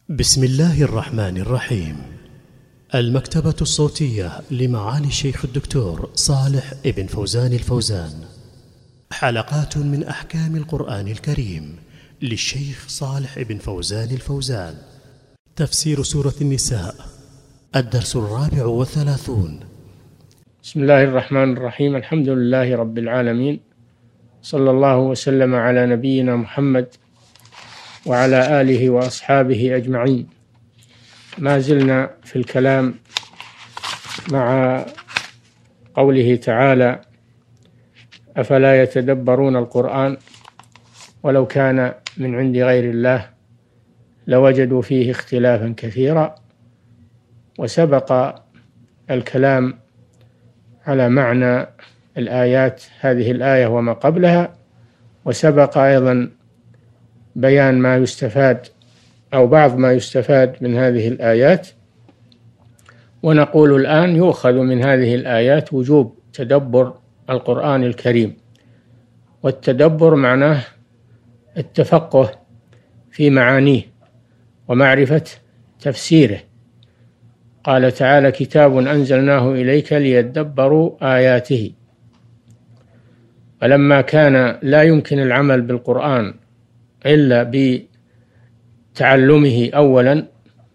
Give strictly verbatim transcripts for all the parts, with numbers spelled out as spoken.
بسم الله الرحمن الرحيم. المكتبة الصوتية لمعالي الشيخ الدكتور صالح ابن فوزان الفوزان، حلقات من أحكام القرآن الكريم للشيخ صالح ابن فوزان الفوزان. تفسير سورة النساء، الدرس الرابع والثلاثون. بسم الله الرحمن الرحيم. الحمد لله رب العالمين، صلى الله وسلم على نبينا محمد وعلى آله وأصحابه أجمعين. ما زلنا في الكلام مع قوله تعالى: أفلا يتدبرون القرآن ولو كان من عند غير الله لوجدوا فيه اختلافا كثيرا. وسبق الكلام على معنى الآيات، هذه الآية وما قبلها، وسبق أيضا بيان ما يستفاد أو بعض ما يستفاد من هذه الآيات. ونقول الآن: يؤخذ من هذه الآيات وجوب تدبر القرآن الكريم. والتدبر معناه التفقه في معانيه ومعرفة تفسيره. قال تعالى: كتاب أنزلناه إليك ليدبروا آياته. فلما كان لا يمكن العمل بالقرآن إلا بتعلمه أولا،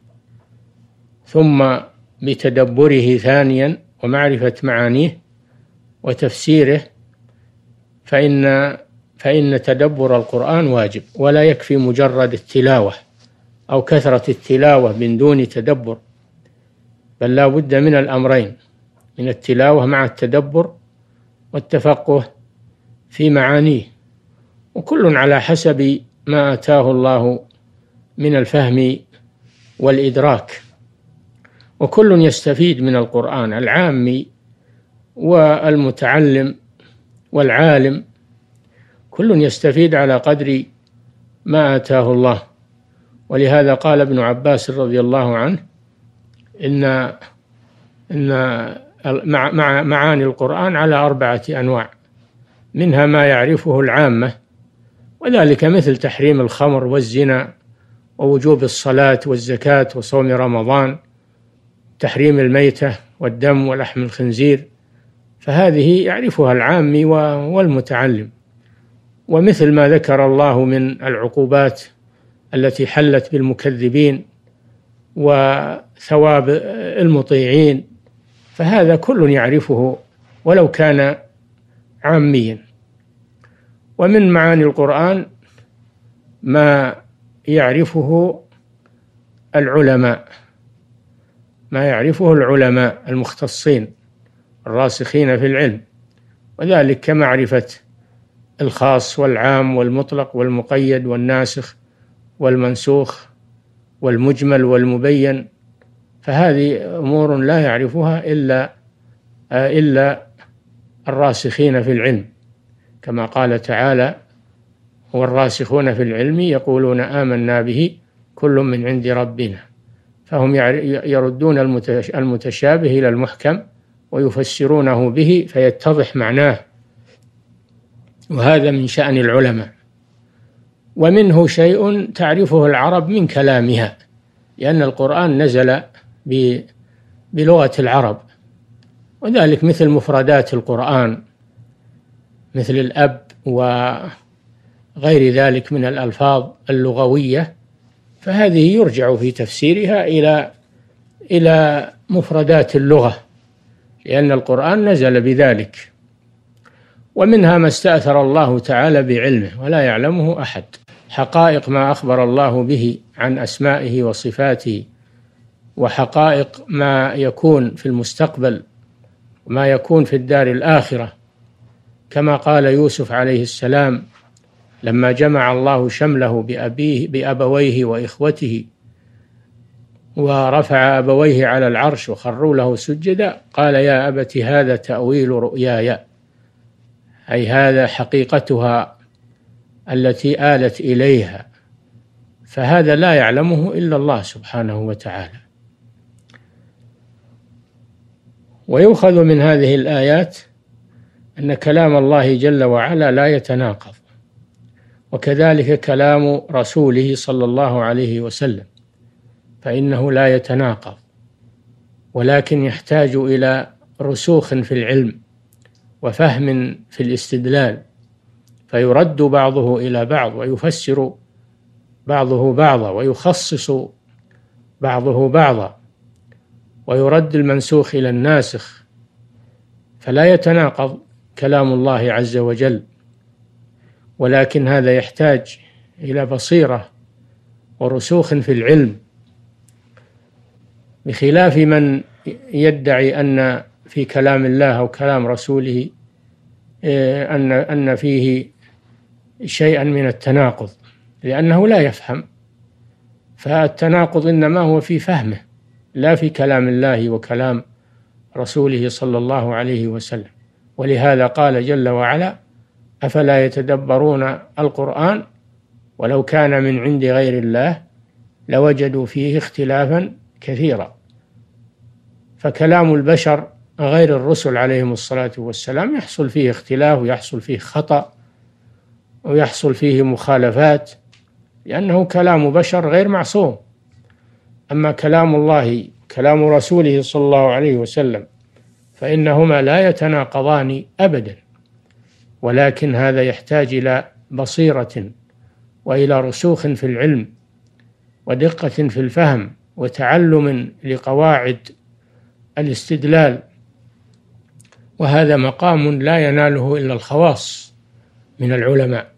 ثم بتدبره ثانيا ومعرفة معانيه وتفسيره، فإن فإن تدبر القرآن واجب، ولا يكفي مجرد التلاوة أو كثرة التلاوة من دون تدبر، بل لا بد من الأمرين، من التلاوة مع التدبر والتفقه في معانيه، وكل على حسب ما آتاه الله من الفهم والإدراك. وكل يستفيد من القرآن، العامي والمتعلم والعالم، كل يستفيد على قدر ما آتاه الله. ولهذا قال ابن عباس رضي الله عنه: إن إن مع معاني القرآن على أربعة أنواع، منها ما يعرفه العامة، وذلك مثل تحريم الخمر والزنا ووجوب الصلاة والزكاة وصوم رمضان، تحريم الميتة والدم ولحم الخنزير، فهذه يعرفها العامي والمتعلم. ومثل ما ذكر الله من العقوبات التي حلت بالمكذبين وثواب المطيعين، فهذا كل يعرفه ولو كان عاميا. ومن معاني القرآن ما يعرفه العلماء، ما يعرفه العلماء المختصين الراسخين في العلم، وذلك كمعرفة الخاص والعام والمطلق والمقيد والناسخ والمنسوخ والمجمل والمبين. فهذه أمور لا يعرفها إلا إلا الراسخين في العلم، كما قال تعالى: والراسخون في العلم يقولون آمنا به كل من عند ربنا. فهم يردون المتشابه إلى المحكم ويفسرونه به فيتضح معناه، وهذا من شأن العلماء. ومنه شيء تعرفه العرب من كلامها، لأن القرآن نزل بلغة العرب، وذلك مثل مفردات القرآن، مثل الأب وغير ذلك من الألفاظ اللغوية، فهذه يرجع في تفسيرها إلى إلى مفردات اللغة، لأن القرآن نزل بذلك. ومنها ما استأثر الله تعالى بعلمه ولا يعلمه أحد، حقائق ما أخبر الله به عن أسمائه وصفاته، وحقائق ما يكون في المستقبل وما يكون في الدار الآخرة، كما قال يوسف عليه السلام لما جمع الله شمله بأبيه بأبويه وإخوته ورفع أبويه على العرش وخروا له سجدا، قال: يا أبت هذا تأويل رؤياي، أي هذا حقيقتها التي آلت إليها، فهذا لا يعلمه إلا الله سبحانه وتعالى. ويؤخذ من هذه الآيات أن كلام الله جل وعلا لا يتناقض، وكذلك كلام رسوله صلى الله عليه وسلم، فإنه لا يتناقض، ولكن يحتاج إلى رسوخ في العلم وفهم في الاستدلال، فيرد بعضه إلى بعض ويفسر بعضه بعضا ويخصص بعضه بعضا، ويرد المنسوخ إلى الناسخ، فلا يتناقض كلام الله عز وجل، ولكن هذا يحتاج إلى بصيرة ورسوخ في العلم، بخلاف من يدعي أن في كلام الله أو كلام رسوله أن أن فيه شيئا من التناقض، لأنه لا يفهم، فالتناقض إنما هو في فهمه لا في كلام الله وكلام رسوله صلى الله عليه وسلم. ولهذا قال جل وعلا: أفلا يتدبرون القرآن ولو كان من عند غير الله لوجدوا فيه اختلافا كثيرا. فكلام البشر غير الرسل عليهم الصلاة والسلام يحصل فيه اختلاف ويحصل فيه خطأ ويحصل فيه مخالفات، لأنه كلام بشر غير معصوم. أما كلام الله كلام رسوله صلى الله عليه وسلم فإنهما لا يتناقضان أبدا، ولكن هذا يحتاج إلى بصيرة وإلى رسوخ في العلم ودقة في الفهم وتعلم لقواعد الاستدلال، وهذا مقام لا يناله إلا الخواص من العلماء.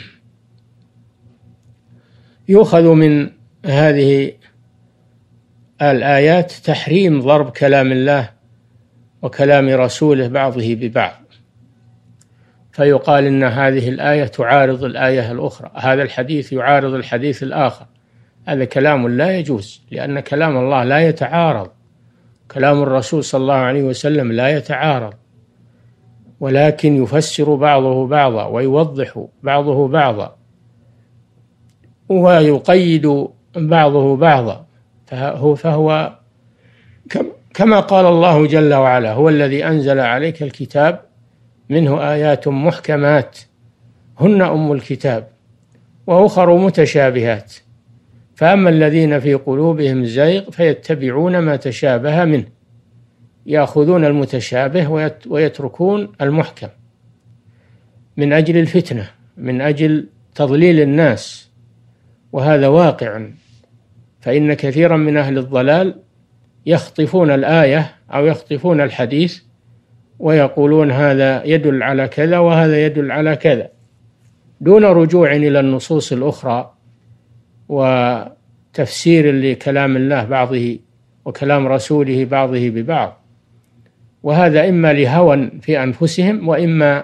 يؤخذ من هذه الآيات تحريم ضرب كلام الله وكلام رسوله بعضه ببعض، فيقال إن هذه الآية تعارض الآية الأخرى، هذا الحديث يعارض الحديث الآخر. هذا كلام لا يجوز، لأن كلام الله لا يتعارض، كلام الرسول صلى الله عليه وسلم لا يتعارض، ولكن يفسر بعضه بعضا ويوضح بعضه بعضا ويقيد بعضه بعضا، فهو, فهو كما قال الله جل وعلا: هو الذي أنزل عليك الكتاب منه آيات محكمات هن أم الكتاب وأخر متشابهات، فأما الذين في قلوبهم زيغ فيتبعون ما تشابه منه، يأخذون المتشابه ويتركون المحكم من أجل الفتنة، من أجل تضليل الناس، وهذا واقع. فإن كثيرا من أهل الضلال يخطفون الآية أو يخطفون الحديث ويقولون هذا يدل على كذا وهذا يدل على كذا، دون رجوع إلى النصوص الأخرى وتفسير لكلام الله بعضه وكلام رسوله بعضه ببعض، وهذا إما لهوى في أنفسهم وإما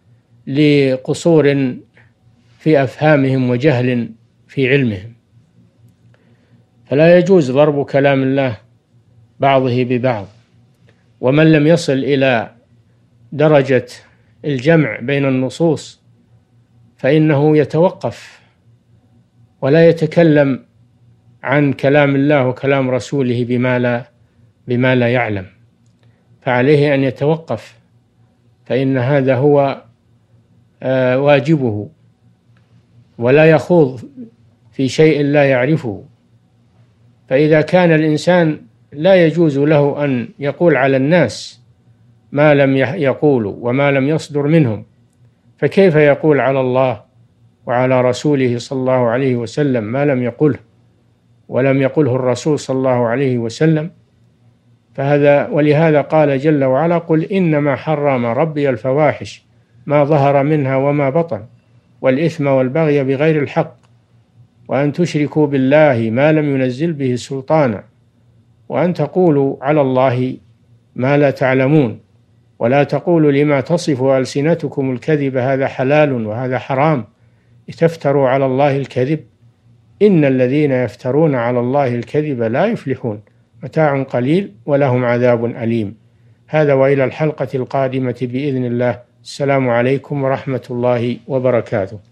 لقصور في أفهامهم وجهل في علمهم. فلا يجوز ضرب كلام الله بعضه ببعض، ومن لم يصل إلى درجة الجمع بين النصوص فإنه يتوقف ولا يتكلم عن كلام الله وكلام رسوله بما لا بما لا يعلم، فعليه أن يتوقف، فإن هذا هو واجبه، ولا يخوض في شيء لا يعرفه. فإذا كان الإنسان لا يجوز له أن يقول على الناس ما لم يقولوا وما لم يصدر منهم، فكيف يقول على الله وعلى رسوله صلى الله عليه وسلم ما لم يقله ولم يقله الرسول صلى الله عليه وسلم؟ فهذا ولهذا قال جل وعلا: قل إنما حرم ربي الفواحش ما ظهر منها وما بطن والإثم والبغي بغير الحق وأن تشركوا بالله ما لم ينزل به سلطانا وأن تقولوا على الله ما لا تعلمون ولا تقولوا لما تصف ألسنتكم الكذب هذا حلال وهذا حرام لتفتروا على الله الكذب إن الذين يفترون على الله الكذب لا يفلحون متاع قليل ولهم عذاب أليم. هذا وإلى الحلقة القادمة بإذن الله. السلام عليكم ورحمة الله وبركاته.